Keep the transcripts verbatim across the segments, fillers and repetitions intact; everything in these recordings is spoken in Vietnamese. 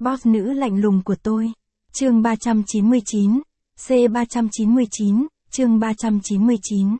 Boss nữ lạnh lùng của tôi. Chương ba trăm chín mươi chín. C ba trăm chín mươi chín, chương ba trăm chín mươi chín.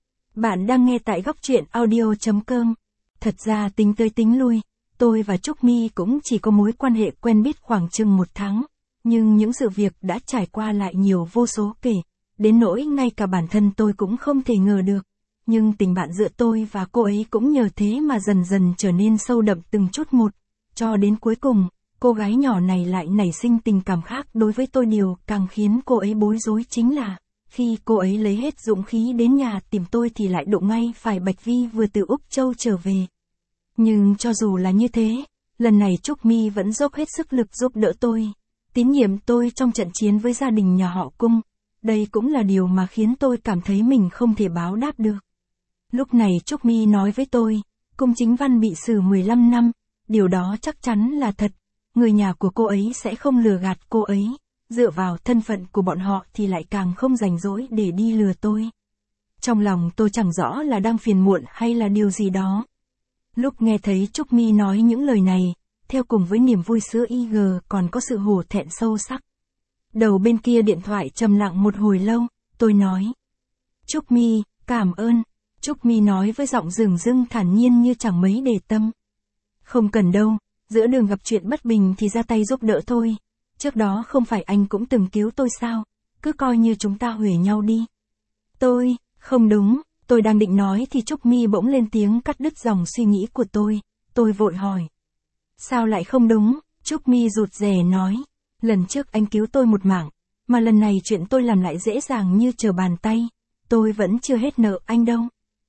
Bạn đang nghe tại góc truyện audio.com. Thật ra tính tới tính lui, tôi và Trúc My cũng chỉ có mối quan hệ quen biết khoảng chừng một tháng. Nhưng những sự việc đã trải qua lại nhiều vô số kể, đến nỗi ngay cả bản thân tôi cũng không thể ngờ được. Nhưng tình bạn giữa tôi và cô ấy cũng nhờ thế mà dần dần trở nên sâu đậm từng chút một, cho đến cuối cùng, cô gái nhỏ này lại nảy sinh tình cảm khác đối với tôi. Điều càng khiến cô ấy bối rối chính là, khi cô ấy lấy hết dũng khí đến nhà tìm tôi thì lại đụng ngay phải Bạch Vi vừa từ Úc Châu trở về. Nhưng cho dù là như thế, lần này Trúc My vẫn dốc hết sức lực giúp đỡ tôi, tín nhiệm tôi trong trận chiến với gia đình nhà họ Cung. Đây cũng là điều mà khiến tôi cảm thấy mình không thể báo đáp được. Lúc này Trúc My nói với tôi, Cung Chính Văn bị xử mười lăm năm, điều đó chắc chắn là thật. Người nhà của cô ấy sẽ không lừa gạt cô ấy, dựa vào thân phận của bọn họ thì lại càng không rảnh rỗi để đi lừa tôi. Trong lòng tôi chẳng rõ là đang phiền muộn hay là điều gì đó. Lúc nghe thấy Trúc My nói những lời này, theo cùng với niềm vui sữa i giê còn có sự hổ thẹn sâu sắc. Đầu bên kia điện thoại trầm lặng một hồi lâu, tôi nói. Trúc My, cảm ơn. Trúc My nói với giọng dửng dưng thản nhiên như chẳng mấy để tâm. Không cần đâu, giữa đường gặp chuyện bất bình thì ra tay giúp đỡ thôi. Trước đó không phải anh cũng từng cứu tôi sao, cứ coi như chúng ta huề nhau đi. Tôi, không đúng, tôi đang định nói thì Trúc My bỗng lên tiếng cắt đứt dòng suy nghĩ của tôi. Tôi vội hỏi. Sao lại không đúng? Trúc My rụt rè nói. Lần trước anh cứu tôi một mạng, mà lần này chuyện tôi làm lại dễ dàng như trở bàn tay. Tôi vẫn chưa hết nợ anh đâu.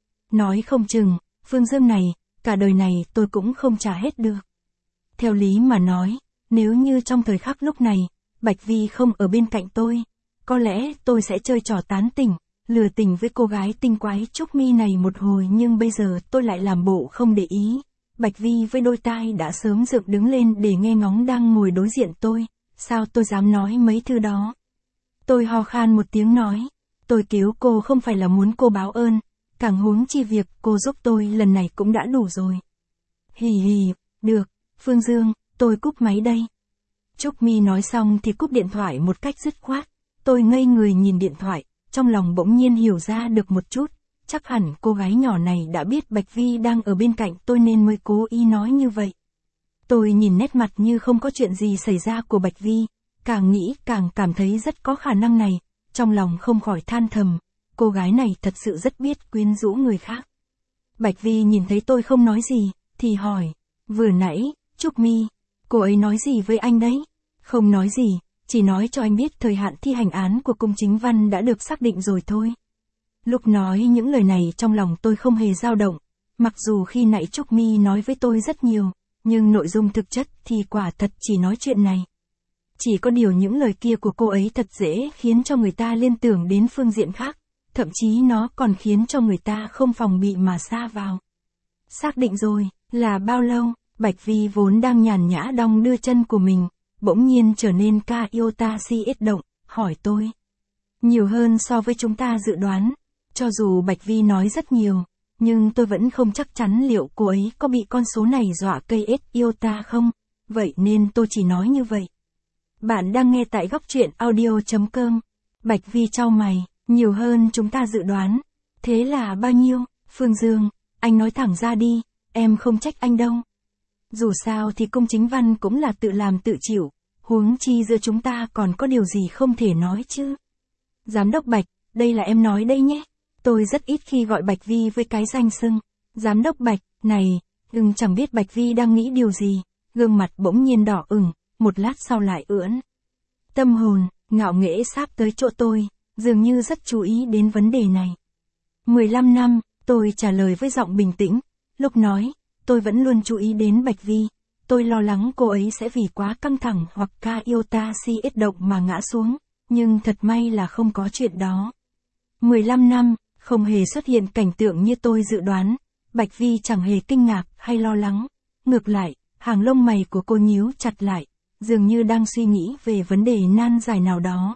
Nói không chừng, Phương Dương này, cả đời này tôi cũng không trả hết được. Theo lý mà nói, nếu như trong thời khắc lúc này, Bạch Vi không ở bên cạnh tôi, có lẽ tôi sẽ chơi trò tán tỉnh, lừa tình với cô gái tinh quái Trúc My này một hồi, nhưng bây giờ tôi lại làm bộ không để ý. Bạch Vi với đôi tai đã sớm dựng đứng lên để nghe ngóng đang ngồi đối diện tôi, sao tôi dám nói mấy thứ đó. Tôi ho khan một tiếng nói, tôi cứu cô không phải là muốn cô báo ơn, càng huống chi việc cô giúp tôi lần này cũng đã đủ rồi. Hì hì, được, Phương Dương, tôi cúp máy đây. Trúc My nói xong thì cúp điện thoại một cách dứt khoát. Tôi ngây người nhìn điện thoại, trong lòng bỗng nhiên hiểu ra được một chút. Chắc hẳn cô gái nhỏ này đã biết Bạch Vi đang ở bên cạnh tôi nên mới cố ý nói như vậy. Tôi nhìn nét mặt như không có chuyện gì xảy ra của Bạch Vi, càng nghĩ càng cảm thấy rất có khả năng này, trong lòng không khỏi than thầm, cô gái này thật sự rất biết quyến rũ người khác. Bạch Vi nhìn thấy tôi không nói gì, thì hỏi, vừa nãy, Trúc My, cô ấy nói gì với anh đấy? Không nói gì, chỉ nói cho anh biết thời hạn thi hành án của Cung Chính Văn đã được xác định rồi thôi. Lúc nói những lời này trong lòng tôi không hề dao động, mặc dù khi nãy Trúc My nói với tôi rất nhiều, nhưng nội dung thực chất thì quả thật chỉ nói chuyện này. Chỉ có điều những lời kia của cô ấy thật dễ khiến cho người ta liên tưởng đến phương diện khác, thậm chí nó còn khiến cho người ta không phòng bị mà sa vào. Xác định rồi, là bao lâu? Bạch Vi vốn đang nhàn nhã đong đưa chân của mình, bỗng nhiên trở nên ca yêu ta si ít động, hỏi tôi. Nhiều hơn so với chúng ta dự đoán. Cho dù Bạch Vi nói rất nhiều, nhưng tôi vẫn không chắc chắn liệu cô ấy có bị con số này dọa cây ếch yêu ta không, vậy nên tôi chỉ nói như vậy. Bạn đang nghe tại góc truyện audio.com. Bạch Vi chau mày, nhiều hơn chúng ta dự đoán. Thế là bao nhiêu? Phương Dương, anh nói thẳng ra đi, em không trách anh đâu. Dù sao thì Cung Chính Văn cũng là tự làm tự chịu, huống chi giữa chúng ta còn có điều gì không thể nói chứ. Giám đốc Bạch, đây là em nói đây nhé. Tôi rất ít khi gọi Bạch Vi với cái danh xưng. Giám đốc Bạch, này, ưng chẳng biết Bạch Vi đang nghĩ điều gì, gương mặt bỗng nhiên đỏ ửng, một lát sau lại ưỡn. Tâm hồn, ngạo nghễ sáp tới chỗ tôi, dường như rất chú ý đến vấn đề này. mười lăm năm, tôi trả lời với giọng bình tĩnh, lúc nói, tôi vẫn luôn chú ý đến Bạch Vi, tôi lo lắng cô ấy sẽ vì quá căng thẳng hoặc ca yêu ta si ít động mà ngã xuống, nhưng thật may là không có chuyện đó. mười lăm năm, không hề xuất hiện cảnh tượng như tôi dự đoán, Bạch Vi chẳng hề kinh ngạc hay lo lắng, ngược lại, hàng lông mày của cô nhíu chặt lại, dường như đang suy nghĩ về vấn đề nan giải nào đó.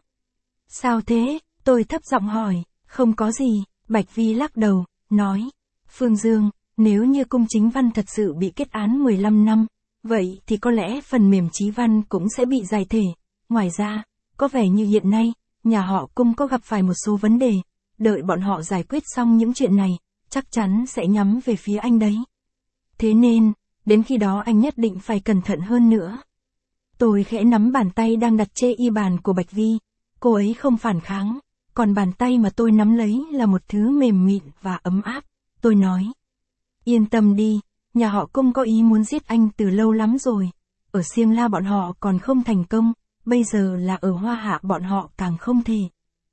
Sao thế? Tôi thấp giọng hỏi. Không có gì, Bạch Vi lắc đầu, nói. Phương Dương, nếu như Cung Chính Văn thật sự bị kết án mười lăm năm, vậy thì có lẽ phần mềm Chí Văn cũng sẽ bị giải thể. Ngoài ra, có vẻ như hiện nay, nhà họ Cung có gặp phải một số vấn đề, đợi bọn họ giải quyết xong những chuyện này, chắc chắn sẽ nhắm về phía anh đấy. Thế nên, đến khi đó anh nhất định phải cẩn thận hơn nữa. Tôi khẽ nắm bàn tay đang đặt trên y bàn của Bạch Vi, cô ấy không phản kháng, còn bàn tay mà tôi nắm lấy là một thứ mềm mịn và ấm áp. Tôi nói, yên tâm đi, nhà họ Cung có ý muốn giết anh từ lâu lắm rồi, ở Siêng La bọn họ còn không thành công, bây giờ là ở Hoa Hạ bọn họ càng không thể.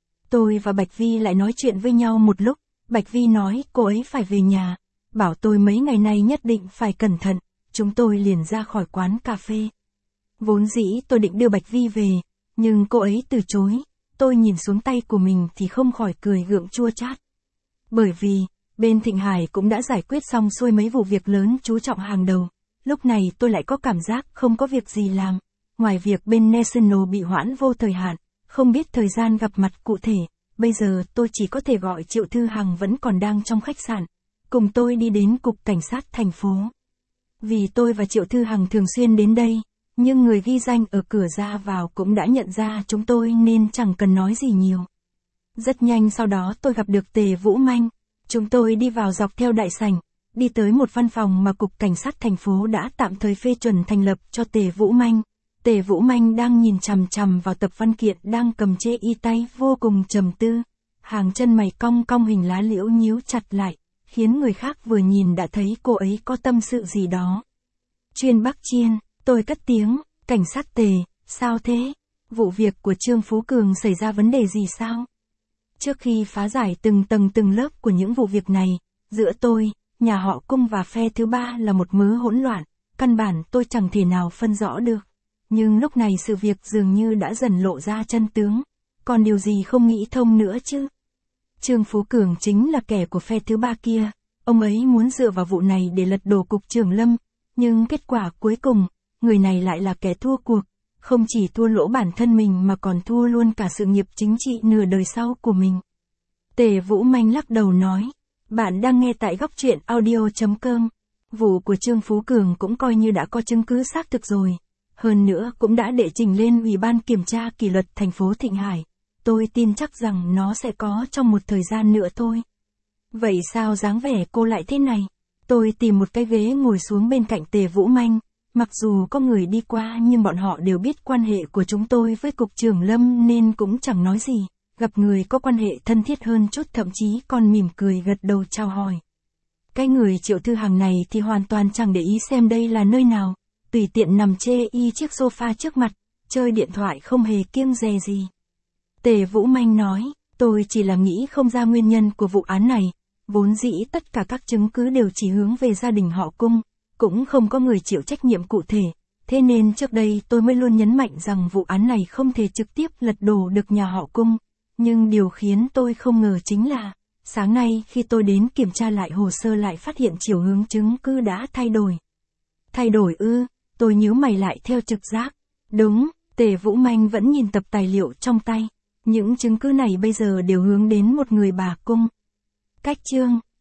Tôi và Bạch Vi lại nói chuyện với nhau một lúc, Bạch Vi nói cô ấy phải về nhà, bảo tôi mấy ngày nay nhất định phải cẩn thận, chúng tôi liền ra khỏi quán cà phê. Vốn dĩ tôi định đưa Bạch Vi về, nhưng cô ấy từ chối, tôi nhìn xuống tay của mình thì không khỏi cười gượng chua chát. Bởi vì, bên Thịnh Hải cũng đã giải quyết xong xuôi mấy vụ việc lớn chú trọng hàng đầu, lúc này tôi lại có cảm giác không có việc gì làm, ngoài việc bên National bị hoãn vô thời hạn, không biết thời gian gặp mặt cụ thể, bây giờ tôi chỉ có thể gọi Triệu Thư Hằng vẫn còn đang trong khách sạn, cùng tôi đi đến cục cảnh sát thành phố. Vì tôi và Triệu Thư Hằng thường xuyên đến đây, nhưng người ghi danh ở cửa ra vào cũng đã nhận ra chúng tôi nên chẳng cần nói gì nhiều. Rất nhanh sau đó tôi gặp được Tề Vũ Manh, chúng tôi đi vào dọc theo đại sảnh, đi tới một văn phòng mà cục cảnh sát thành phố đã tạm thời phê chuẩn thành lập cho Tề Vũ Manh. Tề Vũ Manh đang nhìn chằm chằm vào tập văn kiện đang cầm trên y tay vô cùng trầm tư, hàng chân mày cong cong hình lá liễu nhíu chặt lại, khiến người khác vừa nhìn đã thấy cô ấy có tâm sự gì đó. Chuyên Bắc Chiên, tôi cất tiếng, cảnh sát Tề, sao thế? Vụ việc của Trương Phú Cường xảy ra vấn đề gì sao? Trước khi phá giải từng tầng từng lớp của những vụ việc này, giữa tôi, nhà họ Cung và phe thứ ba là một mớ hỗn loạn, căn bản tôi chẳng thể nào phân rõ được. Nhưng lúc này sự việc dường như đã dần lộ ra chân tướng, còn điều gì không nghĩ thông nữa chứ? Trương Phú Cường chính là kẻ của phe thứ ba kia, ông ấy muốn dựa vào vụ này để lật đổ cục trưởng Lâm, nhưng kết quả cuối cùng, người này lại là kẻ thua cuộc, không chỉ thua lỗ bản thân mình mà còn thua luôn cả sự nghiệp chính trị nửa đời sau của mình. Tề Vũ Manh lắc đầu nói, bạn đang nghe tại góc truyện audio chấm com, vụ của Trương Phú Cường cũng coi như đã có chứng cứ xác thực rồi. Hơn nữa cũng đã đệ trình lên Ủy ban Kiểm tra Kỷ luật thành phố Thịnh Hải. Tôi tin chắc rằng nó sẽ có trong một thời gian nữa thôi. Vậy sao dáng vẻ cô lại thế này? Tôi tìm một cái ghế ngồi xuống bên cạnh Tề Vũ Manh. Mặc dù có người đi qua nhưng bọn họ đều biết quan hệ của chúng tôi với Cục trưởng Lâm nên cũng chẳng nói gì. Gặp người có quan hệ thân thiết hơn chút thậm chí còn mỉm cười gật đầu chào hỏi. Cái người Triệu Thư Hằng này thì hoàn toàn chẳng để ý xem đây là nơi nào. Tùy tiện nằm chê y chiếc sofa trước mặt, chơi điện thoại không hề kiêng dè gì. Tề Vũ Manh nói, tôi chỉ là nghĩ không ra nguyên nhân của vụ án này, vốn dĩ tất cả các chứng cứ đều chỉ hướng về gia đình họ Cung, cũng không có người chịu trách nhiệm cụ thể, thế nên trước đây tôi mới luôn nhấn mạnh rằng vụ án này không thể trực tiếp lật đổ được nhà họ Cung, nhưng điều khiến tôi không ngờ chính là, sáng nay khi tôi đến kiểm tra lại hồ sơ lại phát hiện chiều hướng chứng cứ đã thay đổi. Thay đổi ư? Tôi nhíu mày lại theo trực giác. Đúng, Tề Vũ Manh vẫn nhìn tập tài liệu trong tay. Những chứng cứ này bây giờ đều hướng đến một người bà Cung. Cách chương